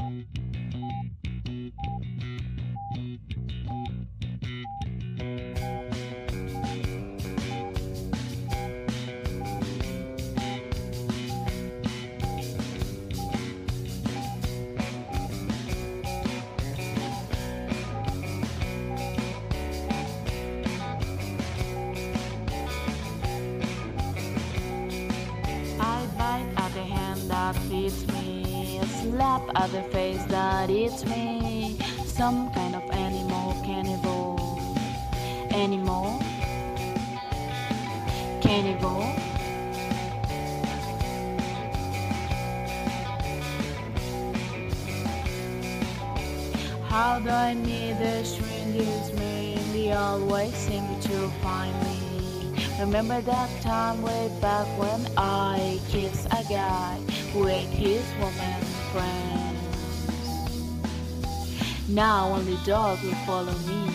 I bite at the hand that feeds me, slap at the face that eats me. Some kind of animal cannibal. Animal cannibal. How do I meet the strangers? They always seem to find me. Remember that time way back when I kissed a guy with his woman friends. Now only dog will follow me.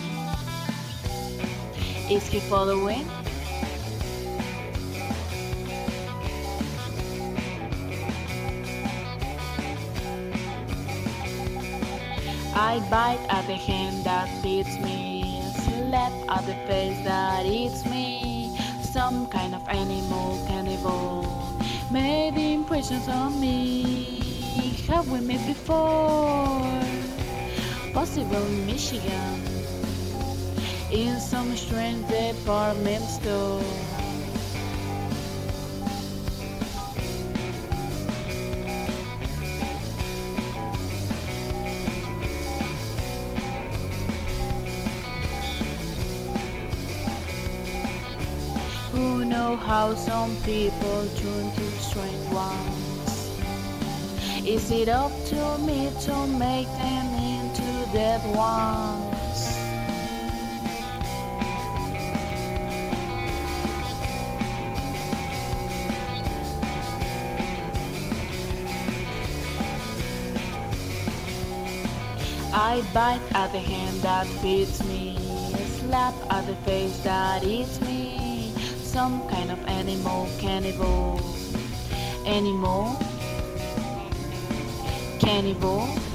Is he following? I bite at the hand that feeds me, slap at the face that eats me. Some kind of animal cannibal made impressions on me. Have we met before? Possible in Michigan, in some strange department store. Who know how some people turn to strange ones? Is it up to me to make them into dead ones? I bite at the hand that feeds me, slap at the face that eats me. Some kind of animal cannibal. Animal cannibal.